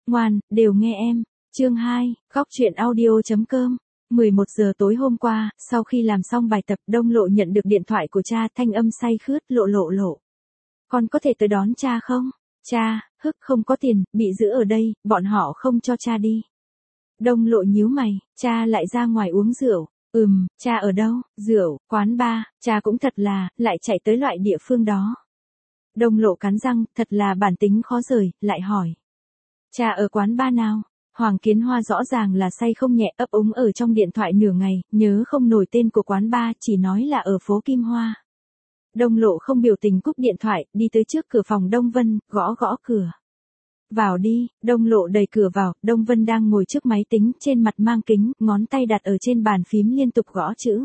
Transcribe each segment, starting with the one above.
Ngoan, đều nghe em. Chương 2, góc truyện audio.com. 11 giờ tối hôm qua, sau khi làm xong bài tập, Đông Lộ nhận được điện thoại của cha, thanh âm say khướt, lộ. Con có thể tới đón cha không? Cha, không có tiền, bị giữ ở đây, bọn họ không cho cha đi. Đông Lộ nhíu mày, cha lại ra ngoài uống rượu. Cha ở đâu? Rượu, quán bar, cha cũng thật là, lại chạy tới loại địa phương đó. Đông Lộ cắn răng, thật là bản tính khó rời, lại hỏi. Cha ở quán bar nào? Hoàng Kiến Hoa rõ ràng là say không nhẹ, ấp úng ở trong điện thoại nửa ngày, nhớ không nổi tên của quán bar, chỉ nói là ở phố Kim Hoa. Đông Lộ không biểu tình cúp điện thoại, đi tới trước cửa phòng Đông Vân, gõ cửa. Vào đi, Đông Lộ đẩy cửa vào, Đông Vân đang ngồi trước máy tính, trên mặt mang kính, ngón tay đặt ở trên bàn phím liên tục gõ chữ.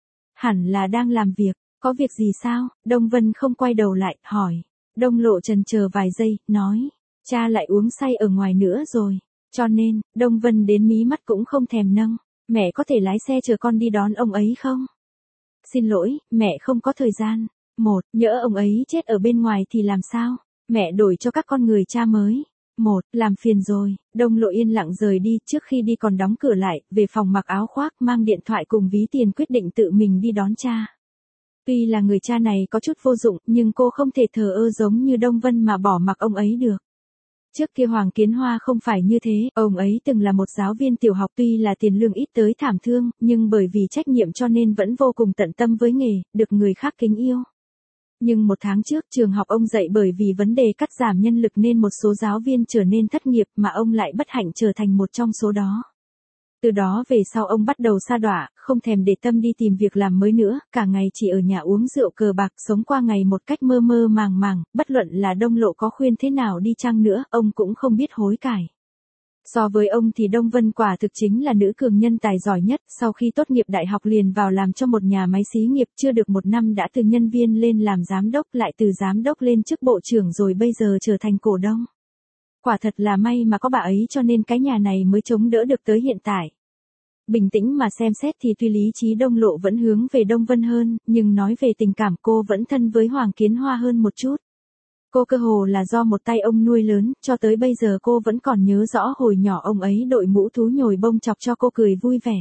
Hẳn là đang làm việc, có việc gì sao? Đông Vân không quay đầu lại, hỏi. Đông Lộ chần chờ vài giây, nói. Cha lại uống say ở ngoài nữa rồi. Cho nên, Đông Vân đến mí mắt cũng không thèm nâng. Mẹ có thể lái xe chờ con đi đón ông ấy không? Xin lỗi, mẹ không có thời gian. Nhỡ ông ấy chết ở bên ngoài thì làm sao? Mẹ đổi cho các con người cha mới. Làm phiền rồi. Đông Lộ yên lặng rời đi, trước khi đi còn đóng cửa lại, về phòng mặc áo khoác, mang điện thoại cùng ví tiền, quyết định tự mình đi đón cha. Tuy là người cha này có chút vô dụng, nhưng cô không thể thờ ơ giống như Đông Vân mà bỏ mặc ông ấy được. Trước kia Hoàng Kiến Hoa không phải như thế, ông ấy từng là một giáo viên tiểu học, tuy là tiền lương ít tới thảm thương, nhưng bởi vì trách nhiệm cho nên vẫn vô cùng tận tâm với nghề, được người khác kính yêu. Nhưng một tháng trước, trường học ông dạy bởi vì vấn đề cắt giảm nhân lực nên một số giáo viên trở nên thất nghiệp, mà ông lại bất hạnh trở thành một trong số đó. Từ đó về sau ông bắt đầu sa đọa, không thèm để tâm đi tìm việc làm mới nữa, cả ngày chỉ ở nhà uống rượu cờ bạc, sống qua ngày một cách mơ màng, bất luận là Đông Lộ có khuyên thế nào đi chăng nữa, ông cũng không biết hối cải. So với ông thì Đông Vân quả thực chính là nữ cường nhân tài giỏi nhất, sau khi tốt nghiệp đại học liền vào làm cho một nhà máy xí nghiệp, chưa được một năm đã từ nhân viên lên làm giám đốc, lại từ giám đốc lên chức bộ trưởng, rồi bây giờ trở thành cổ đông. Quả thật là may mà có bà ấy cho nên cái nhà này mới chống đỡ được tới hiện tại. Bình tĩnh mà xem xét thì tuy lý trí Đông Lộ vẫn hướng về Đông Vân hơn, nhưng nói về tình cảm cô vẫn thân với Hoàng Kiến Hoa hơn một chút. Cô cơ hồ là do một tay ông nuôi lớn, cho tới bây giờ cô vẫn còn nhớ rõ hồi nhỏ ông ấy đội mũ thú nhồi bông chọc cho cô cười vui vẻ.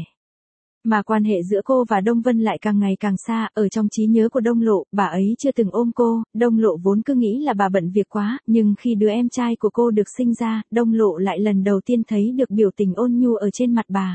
Mà quan hệ giữa cô và Đông Vân lại càng ngày càng xa, ở trong trí nhớ của Đông Lộ, bà ấy chưa từng ôm cô, Đông Lộ vốn cứ nghĩ là bà bận việc quá, nhưng khi đứa em trai của cô được sinh ra, Đông Lộ lại lần đầu tiên thấy được biểu tình ôn nhu ở trên mặt bà.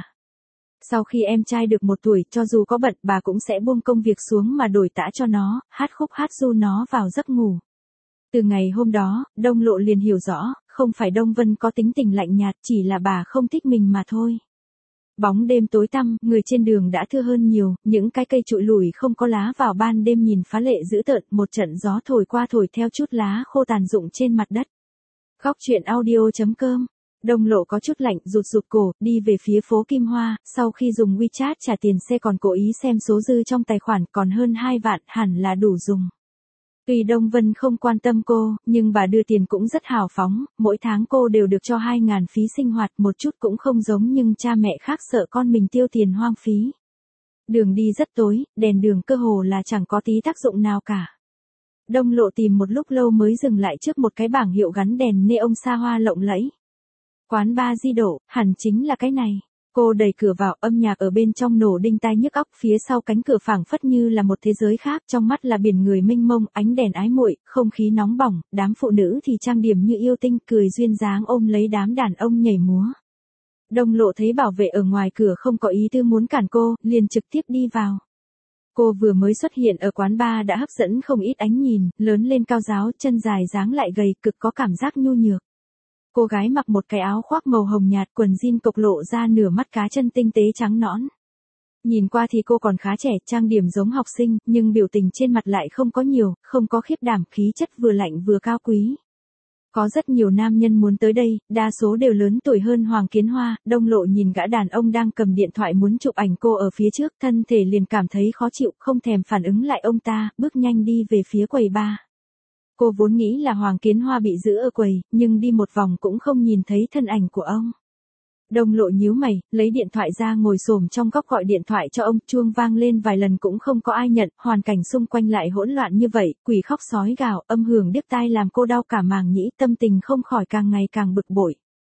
Sau khi em trai được 1 tuổi, cho dù có bận, bà cũng sẽ buông công việc xuống mà đổi tã cho nó, hát khúc hát ru nó vào giấc ngủ. Từ ngày hôm đó, Đông Lộ liền hiểu rõ, không phải Đông Vân có tính tình lạnh nhạt, chỉ là bà không thích mình mà thôi. Bóng đêm tối tăm, người trên đường đã thưa hơn nhiều, những cái cây trụi lủi không có lá vào ban đêm nhìn phá lệ dữ tợn, một trận gió thổi qua thổi theo chút lá khô tàn rụng trên mặt đất. Góc truyện audio.com. Đông Lộ có chút lạnh, rụt cổ, đi về phía phố Kim Hoa, sau khi dùng WeChat trả tiền xe còn cố ý xem số dư trong tài khoản, còn hơn 2 vạn, hẳn là đủ dùng. Tuy Đông Vân không quan tâm cô, nhưng bà đưa tiền cũng rất hào phóng, mỗi tháng cô đều được cho 2.000 phí sinh hoạt, một chút cũng không giống nhưng cha mẹ khác sợ con mình tiêu tiền hoang phí. Đường đi rất tối, đèn đường cơ hồ là chẳng có tí tác dụng nào cả. Đông Lộ tìm một lúc lâu mới dừng lại trước một cái bảng hiệu gắn đèn neon xa hoa lộng lẫy. Quán bar Di Độ, hẳn chính là cái này. Cô đẩy cửa vào, âm nhạc ở bên trong nổ đinh tai nhức óc, phía sau cánh cửa phảng phất như là một thế giới khác, trong mắt là biển người mênh mông, ánh đèn ái muội, không khí nóng bỏng, đám phụ nữ thì trang điểm như yêu tinh, cười duyên dáng ôm lấy đám đàn ông nhảy múa. Đông Lộ thấy bảo vệ ở ngoài cửa không có ý tư muốn cản cô, liền trực tiếp đi vào. Cô vừa mới xuất hiện ở quán bar đã hấp dẫn không ít ánh nhìn, lớn lên cao ráo, chân dài dáng lại gầy, cực có cảm giác nhu nhược. Cô gái mặc một cái áo khoác màu hồng nhạt, quần jean cộc lộ ra nửa mắt cá chân tinh tế trắng nõn. Nhìn qua thì cô còn khá trẻ, trang điểm giống học sinh, nhưng biểu tình trên mặt lại không có nhiều, không có khiếp đảm, khí chất vừa lạnh vừa cao quý. Có rất nhiều nam nhân muốn tới đây, đa số đều lớn tuổi hơn Hoàng Kiến Hoa. Đông Lộ nhìn gã đàn ông đang cầm điện thoại muốn chụp ảnh cô ở phía trước, thân thể liền cảm thấy khó chịu, không thèm phản ứng lại ông ta, bước nhanh đi về phía quầy bar. Cô vốn nghĩ là Hoàng Kiến Hoa bị giữ ở quầy, nhưng đi một vòng cũng không nhìn thấy thân ảnh của ông. Đông Lộ nhíu mày, lấy điện thoại ra ngồi xổm trong góc gọi điện thoại cho ông, chuông vang lên vài lần cũng không có ai nhận, hoàn cảnh xung quanh lại hỗn loạn như vậy, quỷ khóc sói gào, âm hưởng điếc tai làm cô đau cả màng nhĩ, tâm tình không khỏi càng ngày càng bực bội.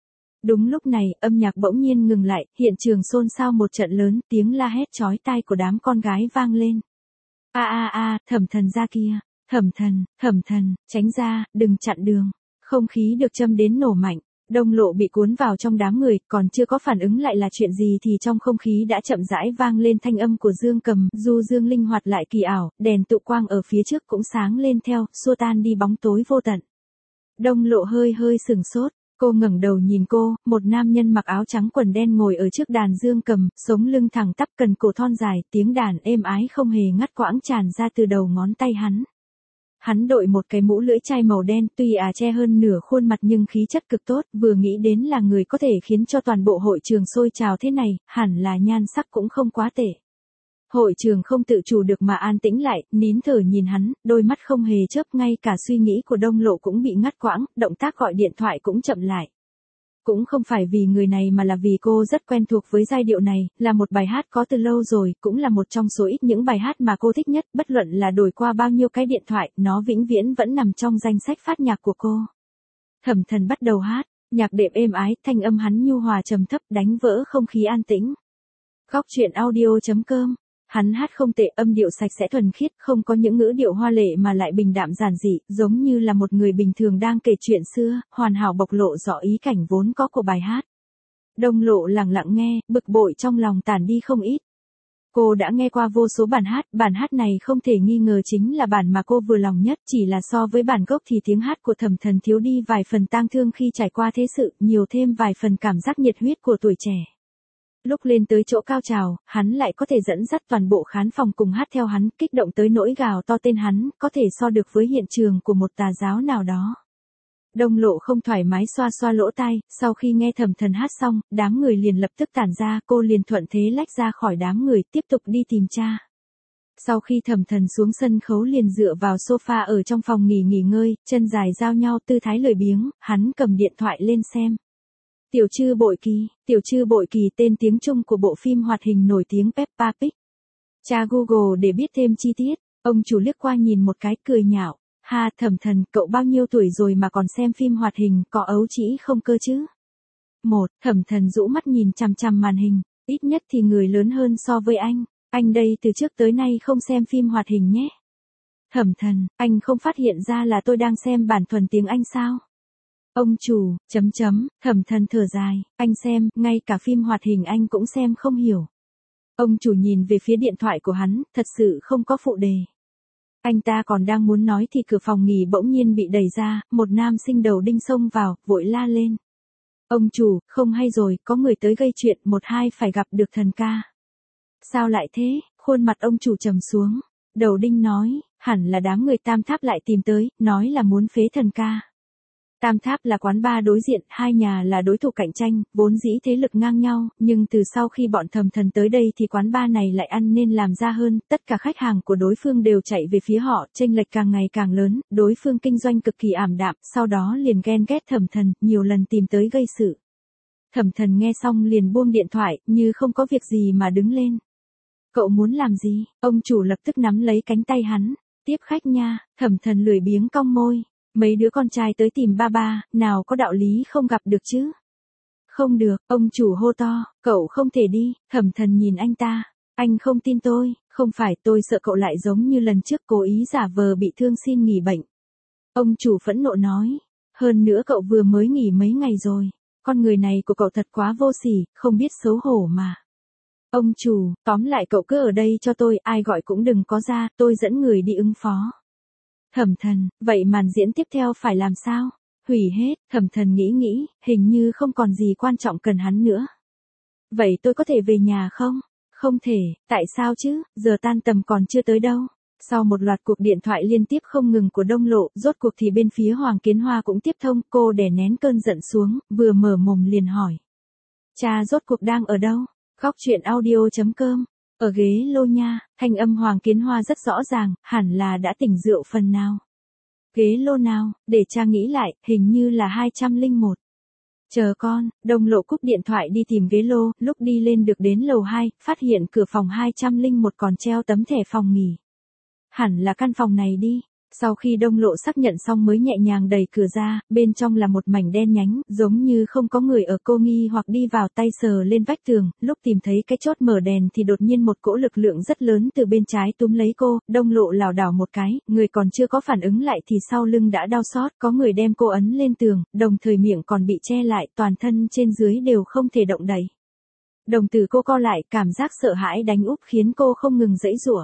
Đúng lúc này, âm nhạc bỗng nhiên ngừng lại, hiện trường xôn xao một trận lớn, tiếng la hét chói tai của đám con gái vang lên. A a a, Thẩm Thần ra kia, Thẩm Thần, tránh ra, đừng chặn đường. Không khí được châm đến nổ mạnh, Đông Lộ bị cuốn vào trong đám người, còn chưa có phản ứng lại là chuyện gì thì trong không khí đã chậm rãi vang lên thanh âm của Dương Cầm, du dương linh hoạt lại kỳ ảo, đèn tụ quang ở phía trước cũng sáng lên theo, xua tan đi bóng tối vô tận. Đông Lộ hơi hơi sừng sốt, cô ngẩng đầu nhìn cô, một nam nhân mặc áo trắng quần đen ngồi ở trước đàn Dương Cầm, sống lưng thẳng tắp cần cổ thon dài, tiếng đàn êm ái không hề ngắt quãng tràn ra từ đầu ngón tay hắn. Hắn đội một cái mũ lưỡi chai màu đen, tuy che hơn nửa khuôn mặt nhưng khí chất cực tốt, vừa nghĩ đến là người có thể khiến cho toàn bộ hội trường sôi trào thế này, hẳn là nhan sắc cũng không quá tệ. Hội trường không tự chủ được mà an tĩnh lại, nín thở nhìn hắn, đôi mắt không hề chớp, ngay cả suy nghĩ của Đông Lộ cũng bị ngắt quãng, động tác gọi điện thoại cũng chậm lại. Cũng không phải vì người này mà là vì cô rất quen thuộc với giai điệu này, là một bài hát có từ lâu rồi, cũng là một trong số ít những bài hát mà cô thích nhất, bất luận là đổi qua bao nhiêu cái điện thoại, nó vĩnh viễn vẫn nằm trong danh sách phát nhạc của cô. Thẩm Thần bắt đầu hát, nhạc đệm êm ái, thanh âm hắn nhu hòa trầm thấp đánh vỡ không khí an tĩnh. Góc truyện audio.com. Hắn hát không tệ, âm điệu sạch sẽ thuần khiết, không có những ngữ điệu hoa lệ mà lại bình đạm giản dị, giống như là một người bình thường đang kể chuyện xưa, hoàn hảo bộc lộ rõ ý cảnh vốn có của bài hát. Đông Lộ lặng lặng nghe, bực bội trong lòng tản đi không ít. Cô đã nghe qua vô số bản hát này không thể nghi ngờ chính là bản mà cô vừa lòng nhất, chỉ là so với bản gốc thì tiếng hát của Thẩm Thần thiếu đi vài phần tang thương khi trải qua thế sự, nhiều thêm vài phần cảm giác nhiệt huyết của tuổi trẻ. Lúc lên tới chỗ cao trào, hắn lại có thể dẫn dắt toàn bộ khán phòng cùng hát theo hắn, kích động tới nỗi gào to tên hắn, có thể so được với hiện trường của một tà giáo nào đó. Đông Lộ không thoải mái xoa xoa lỗ tai, sau khi nghe Thẩm Thần hát xong, đám người liền lập tức tản ra, cô liền thuận thế lách ra khỏi đám người, tiếp tục đi tìm cha. Sau khi Thẩm Thần xuống sân khấu liền dựa vào sofa ở trong phòng nghỉ ngơi, chân dài giao nhau tư thái lười biếng, hắn cầm điện thoại lên xem. Tiểu Trư Bội Kỳ tên tiếng Trung của bộ phim hoạt hình nổi tiếng Peppa Pig. Tra Google để biết thêm chi tiết, ông chủ liếc qua nhìn một cái cười nhạo, ha Thẩm Thần, cậu bao nhiêu tuổi rồi mà còn xem phim hoạt hình, có ấu trĩ không cơ chứ? Thẩm Thần rũ mắt nhìn chằm chằm màn hình, ít nhất thì người lớn hơn so với anh đây từ trước tới nay không xem phim hoạt hình nhé. Thẩm Thần, anh không phát hiện ra là tôi đang xem bản thuần tiếng Anh sao? Ông chủ, Thẩm Thần thở dài, anh xem, ngay cả phim hoạt hình anh cũng xem không hiểu. Ông chủ nhìn về phía điện thoại của hắn, thật sự không có phụ đề. Anh ta còn đang muốn nói thì cửa phòng nghỉ bỗng nhiên bị đẩy ra, một nam sinh đầu đinh xông vào, vội la lên. Ông chủ, không hay rồi, có người tới gây chuyện, 1-2 phải gặp được Thần ca. Sao lại thế? Khuôn mặt ông chủ trầm xuống. Đầu đinh nói, hẳn là đám người Tam Tháp lại tìm tới, nói là muốn phế Thần ca. Tam Tháp là quán bar đối diện, hai nhà là đối thủ cạnh tranh, vốn dĩ thế lực ngang nhau, nhưng từ sau khi bọn Thẩm Thần tới đây thì quán bar này lại ăn nên làm ra hơn, tất cả khách hàng của đối phương đều chạy về phía họ, chênh lệch càng ngày càng lớn, đối phương kinh doanh cực kỳ ảm đạm, sau đó liền ghen ghét Thẩm Thần, nhiều lần tìm tới gây sự. Thẩm Thần nghe xong liền buông điện thoại, như không có việc gì mà đứng lên. Cậu muốn làm gì? Ông chủ lập tức nắm lấy cánh tay hắn, tiếp khách nha. Thẩm Thần lười biếng cong môi. Mấy đứa con trai tới tìm ba, nào có đạo lý không gặp được chứ? Không được, ông chủ hô to, cậu không thể đi. Thẩm Thần nhìn anh ta, anh không tin tôi, không phải, tôi sợ cậu lại giống như lần trước cố ý giả vờ bị thương xin nghỉ bệnh. Ông chủ phẫn nộ nói, hơn nữa cậu vừa mới nghỉ mấy ngày rồi, con người này của cậu thật quá vô sỉ, không biết xấu hổ mà. Ông chủ, tóm lại cậu cứ ở đây cho tôi, ai gọi cũng đừng có ra, tôi dẫn người đi ứng phó. Thẩm Thần, vậy màn diễn tiếp theo phải làm sao? Hủy hết. Thẩm Thần nghĩ, hình như không còn gì quan trọng cần hắn nữa. Vậy tôi có thể về nhà không? Không thể, tại sao chứ, giờ tan tầm còn chưa tới đâu. Sau một loạt cuộc điện thoại liên tiếp không ngừng của Đông Lộ, rốt cuộc thì bên phía Hoàng Kiến Hoa cũng tiếp thông, cô đè nén cơn giận xuống, vừa mở mồm liền hỏi. Cha rốt cuộc đang ở đâu? Góc truyện audio.com. Ở ghế lô nha, thanh âm Hoàng Kiến Hoa rất rõ ràng, hẳn là đã tỉnh rượu phần nào. Ghế lô nào, để cha nghĩ lại, hình như là 201. Chờ con, Đông Lộ cúp điện thoại đi tìm ghế lô, lúc đi lên được đến lầu 2, phát hiện cửa phòng 201 còn treo tấm thẻ phòng nghỉ. Hẳn là căn phòng này đi. Sau khi Đông Lộ xác nhận xong mới nhẹ nhàng đẩy cửa ra, bên trong là một mảnh đen nhánh, giống như không có người ở. Cô nghi hoặc đi vào, tay sờ lên vách tường, lúc tìm thấy cái chốt mở đèn thì đột nhiên một cỗ lực lượng rất lớn từ bên trái túm lấy cô. Đông Lộ lảo đảo một cái, người còn chưa có phản ứng lại thì sau lưng đã đau xót, có người đem cô ấn lên tường, đồng thời miệng còn bị che lại, toàn thân trên dưới đều không thể động đậy. Đồng tử cô co lại, cảm giác sợ hãi đánh úp khiến cô không ngừng giãy giụa.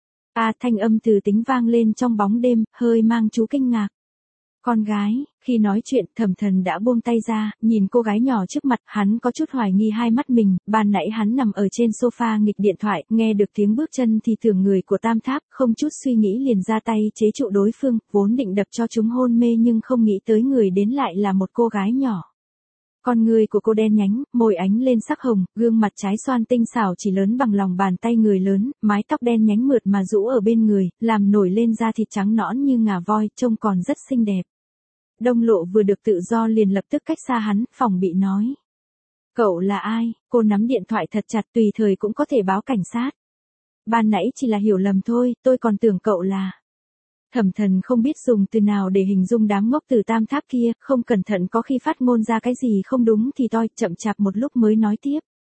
Thanh âm từ tính vang lên trong bóng đêm, hơi mang chú kinh ngạc. Con gái, khi nói chuyện, Thẩm Thần đã buông tay ra, nhìn cô gái nhỏ trước mặt, hắn có chút hoài nghi hai mắt mình, ban nãy hắn nằm ở trên sofa nghịch điện thoại, nghe được tiếng bước chân thì tưởng người của Tam Tháp, không chút suy nghĩ liền ra tay chế trụ đối phương, vốn định đập cho chúng hôn mê nhưng không nghĩ tới người đến lại là một cô gái nhỏ. Con người của cô đen nhánh, môi ánh lên sắc hồng, gương mặt trái xoan tinh xảo chỉ lớn bằng lòng bàn tay người lớn, mái tóc đen nhánh mượt mà rũ ở bên người, làm nổi lên da thịt trắng nõn như ngà voi, trông còn rất xinh đẹp. Đông Lộ vừa được tự do liền lập tức cách xa hắn, phòng bị nói. Cậu là ai? Cô nắm điện thoại thật chặt, tùy thời cũng có thể báo cảnh sát. Ban nãy chỉ là hiểu lầm thôi, tôi còn tưởng cậu là... Thẩm Thần không biết dùng từ nào để hình dung đám ngốc từ Tam Tháp kia, không cẩn thận có khi phát ngôn ra cái gì không đúng thì toi, chậm chạp một lúc mới nói tiếp.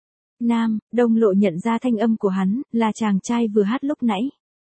Nam, Đông Lộ nhận ra thanh âm của hắn, là chàng trai vừa hát lúc nãy.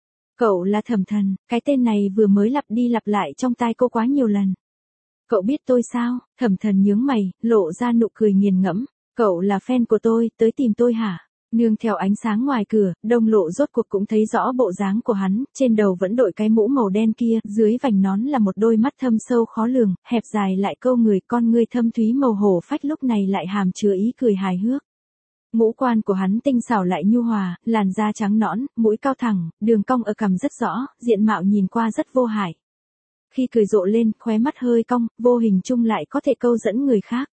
Cậu là Thẩm Thần, cái tên này vừa mới lặp đi lặp lại trong tai cô quá nhiều lần. Cậu biết tôi sao? Thẩm Thần nhướng mày, lộ ra nụ cười nghiền ngẫm. Cậu là fan của tôi, tới tìm tôi hả? Nương theo ánh sáng ngoài cửa, Đông Lộ rốt cuộc cũng thấy rõ bộ dáng của hắn, trên đầu vẫn đội cái mũ màu đen kia, dưới vành nón là một đôi mắt thâm sâu khó lường, hẹp dài lại câu người, con ngươi thâm thúy màu hổ phách lúc này lại hàm chứa ý cười hài hước. Ngũ quan của hắn tinh xảo lại nhu hòa, làn da trắng nõn, mũi cao thẳng, đường cong ở cằm rất rõ, diện mạo nhìn qua rất vô hại. Khi cười rộ lên, khóe mắt hơi cong, vô hình chung lại có thể câu dẫn người khác.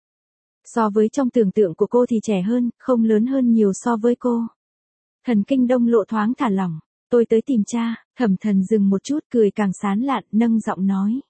So với trong tưởng tượng của cô thì trẻ hơn, không lớn hơn nhiều so với cô. Thần kinh Đông Lộ thoáng thả lỏng. Tôi tới tìm cha. Thẩm Thần dừng một chút, cười càng sán lạn, nâng giọng nói.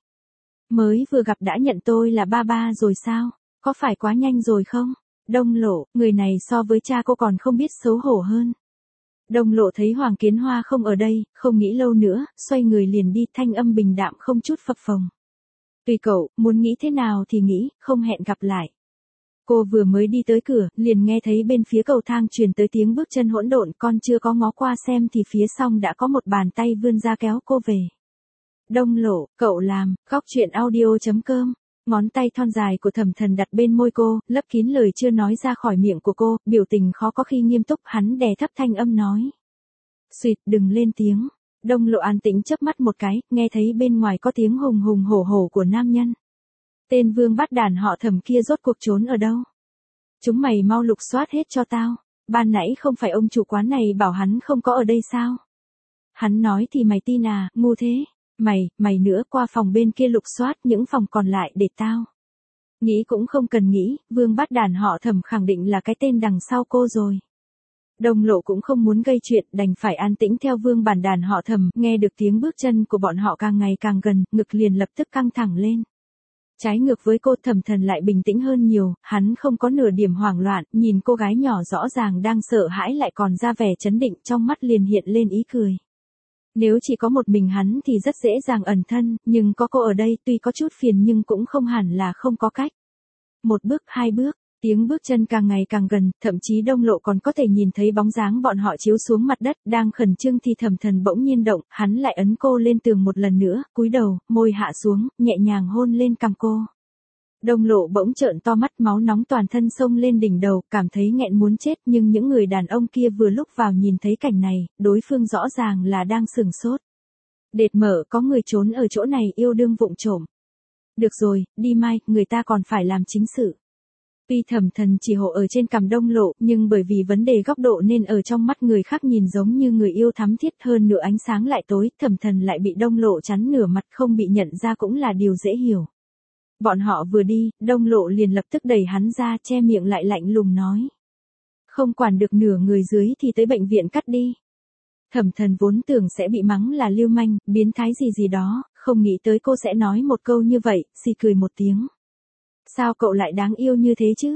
Mới vừa gặp đã nhận tôi là ba ba rồi sao? Có phải quá nhanh rồi không? Đông Lộ, người này so với cha cô còn không biết xấu hổ hơn. Đông Lộ thấy Hoàng Kiến Hoa không ở đây, không nghĩ lâu nữa, xoay người liền đi, thanh âm bình đạm không chút phập phồng. Tùy cậu, muốn nghĩ thế nào thì nghĩ, không hẹn gặp lại. Cô vừa mới đi tới cửa, liền nghe thấy bên phía cầu thang truyền tới tiếng bước chân hỗn độn, con chưa có ngó qua xem thì phía sau đã có một bàn tay vươn ra kéo cô về. Đông Lộ, cậu làm, góc truyện audio.com. Ngón tay thon dài của Thẩm Thần đặt bên môi cô, lấp kín lời chưa nói ra khỏi miệng của cô, biểu tình khó có khi nghiêm túc, hắn đè thấp thanh âm nói. Xuyệt, đừng lên tiếng. Đông Lộ an tĩnh chớp mắt một cái, nghe thấy bên ngoài có tiếng hùng hùng hổ hổ của nam nhân. Tên vương bắt đàn họ Thẩm kia rốt cuộc trốn ở đâu? Chúng mày mau lục soát hết cho tao. Ban nãy không phải ông chủ quán này bảo hắn không có ở đây sao? Hắn nói thì mày tin à, ngu thế. Mày nữa, qua phòng bên kia lục soát, những phòng còn lại để tao. Nghĩ cũng không cần nghĩ, vương bắt đàn họ Thẩm khẳng định là cái tên đằng sau cô rồi. Đông Lộ cũng không muốn gây chuyện, đành phải an tĩnh theo vương bản đàn họ Thẩm, nghe được tiếng bước chân của bọn họ càng ngày càng gần, ngực liền lập tức căng thẳng lên. Trái ngược với cô, Thẩm Thần lại bình tĩnh hơn nhiều, hắn không có nửa điểm hoảng loạn, nhìn cô gái nhỏ rõ ràng đang sợ hãi lại còn ra vẻ trấn định, trong mắt liền hiện lên ý cười. Nếu chỉ có một mình hắn thì rất dễ dàng ẩn thân, nhưng có cô ở đây tuy có chút phiền nhưng cũng không hẳn là không có cách. Một bước, hai bước, tiếng bước chân càng ngày càng gần, thậm chí Đông Lộ còn có thể nhìn thấy bóng dáng bọn họ chiếu xuống mặt đất, đang khẩn trương thì Thẩm Thần bỗng nhiên động, hắn lại ấn cô lên tường một lần nữa, cúi đầu, môi hạ xuống, nhẹ nhàng hôn lên cằm cô. Đông Lộ bỗng trợn to mắt, máu nóng toàn thân xông lên đỉnh đầu, cảm thấy nghẹn muốn chết, nhưng những người đàn ông kia vừa lúc vào nhìn thấy cảnh này, đối phương rõ ràng là đang sửng sốt. Đệt mở, có người trốn ở chỗ này yêu đương vụng trộm. Được rồi, đi mai, người ta còn phải làm chính sự. Tuy Thẩm Thần chỉ hộ ở trên cằm Đông Lộ, nhưng bởi vì vấn đề góc độ nên ở trong mắt người khác nhìn giống như người yêu thắm thiết, hơn nửa ánh sáng lại tối, Thẩm Thần lại bị Đông Lộ chắn nửa mặt, không bị nhận ra cũng là điều dễ hiểu. Bọn họ vừa đi, Đông Lộ liền lập tức đẩy hắn ra, che miệng lại lạnh lùng nói. Không quản được nửa người dưới thì tới bệnh viện cắt đi. Thẩm Thần vốn tưởng sẽ bị mắng là lưu manh, biến thái gì đó, không nghĩ tới cô sẽ nói một câu như vậy, xì cười một tiếng. Sao cậu lại đáng yêu như thế chứ?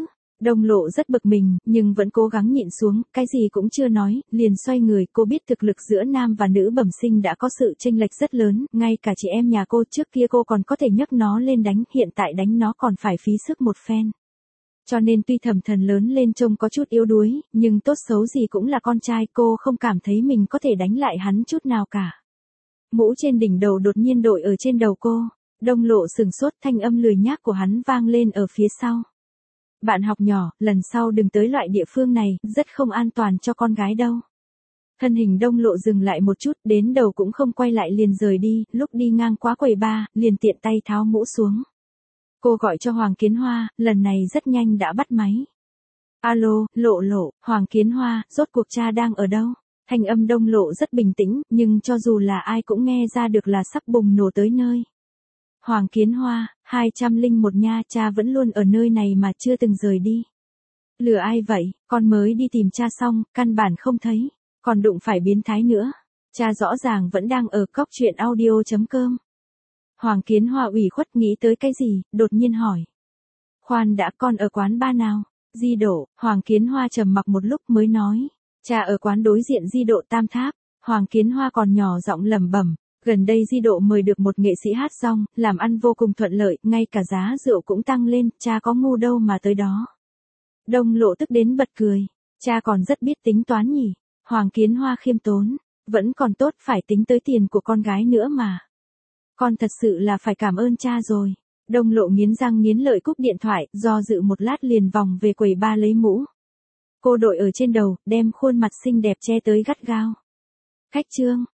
Đông Lộ rất bực mình, nhưng vẫn cố gắng nhịn xuống, cái gì cũng chưa nói, liền xoay người. Cô biết thực lực giữa nam và nữ bẩm sinh đã có sự chênh lệch rất lớn, ngay cả chị em nhà cô trước kia cô còn có thể nhấc nó lên đánh, hiện tại đánh nó còn phải phí sức một phen. Cho nên tuy Thẩm Thần lớn lên trông có chút yếu đuối, nhưng tốt xấu gì cũng là con trai, cô không cảm thấy mình có thể đánh lại hắn chút nào cả. Mũ trên đỉnh đầu đột nhiên đội ở trên đầu cô. Đông Lộ sừng sốt, thanh âm lười nhác của hắn vang lên ở phía sau. Bạn học nhỏ, lần sau đừng tới loại địa phương này, rất không an toàn cho con gái đâu. Thân hình Đông Lộ dừng lại một chút, đến đầu cũng không quay lại liền rời đi, lúc đi ngang qua quầy bar, liền tiện tay tháo mũ xuống. Cô gọi cho Hoàng Kiến Hoa, lần này rất nhanh đã bắt máy. Alo, Lộ Lộ, Hoàng Kiến Hoa, rốt cuộc cha đang ở đâu? Thanh âm Đông Lộ rất bình tĩnh, nhưng cho dù là ai cũng nghe ra được là sắp bùng nổ tới nơi. Hoàng Kiến Hoa, 201 nha, cha vẫn luôn ở nơi này mà chưa từng rời đi. Lừa ai vậy, con mới đi tìm cha xong, căn bản không thấy, còn đụng phải biến thái nữa. Cha rõ ràng vẫn đang ở cóc truyện audio.com. Hoàng Kiến Hoa ủy khuất nghĩ tới cái gì, đột nhiên hỏi. Khoan đã, con ở quán ba nào? Di Độ. Hoàng Kiến Hoa trầm mặc một lúc mới nói. Cha ở quán đối diện Di Độ Tam Tháp. Hoàng Kiến Hoa còn nhỏ giọng lẩm bẩm. Gần đây Di Độ mời được một nghệ sĩ hát rong, làm ăn vô cùng thuận lợi, ngay cả giá rượu cũng tăng lên, cha có ngu đâu mà tới đó. Đông Lộ tức đến bật cười. Cha còn rất biết tính toán nhỉ. Hoàng Kiến Hoa khiêm tốn. Vẫn còn tốt, phải tính tới tiền của con gái nữa mà. Con thật sự là phải cảm ơn cha rồi. Đông Lộ nghiến răng nghiến lợi cúp điện thoại, do dự một lát liền vòng về quầy bar lấy mũ. Cô đội ở trên đầu, đem khuôn mặt xinh đẹp che tới gắt gao. Khách trương,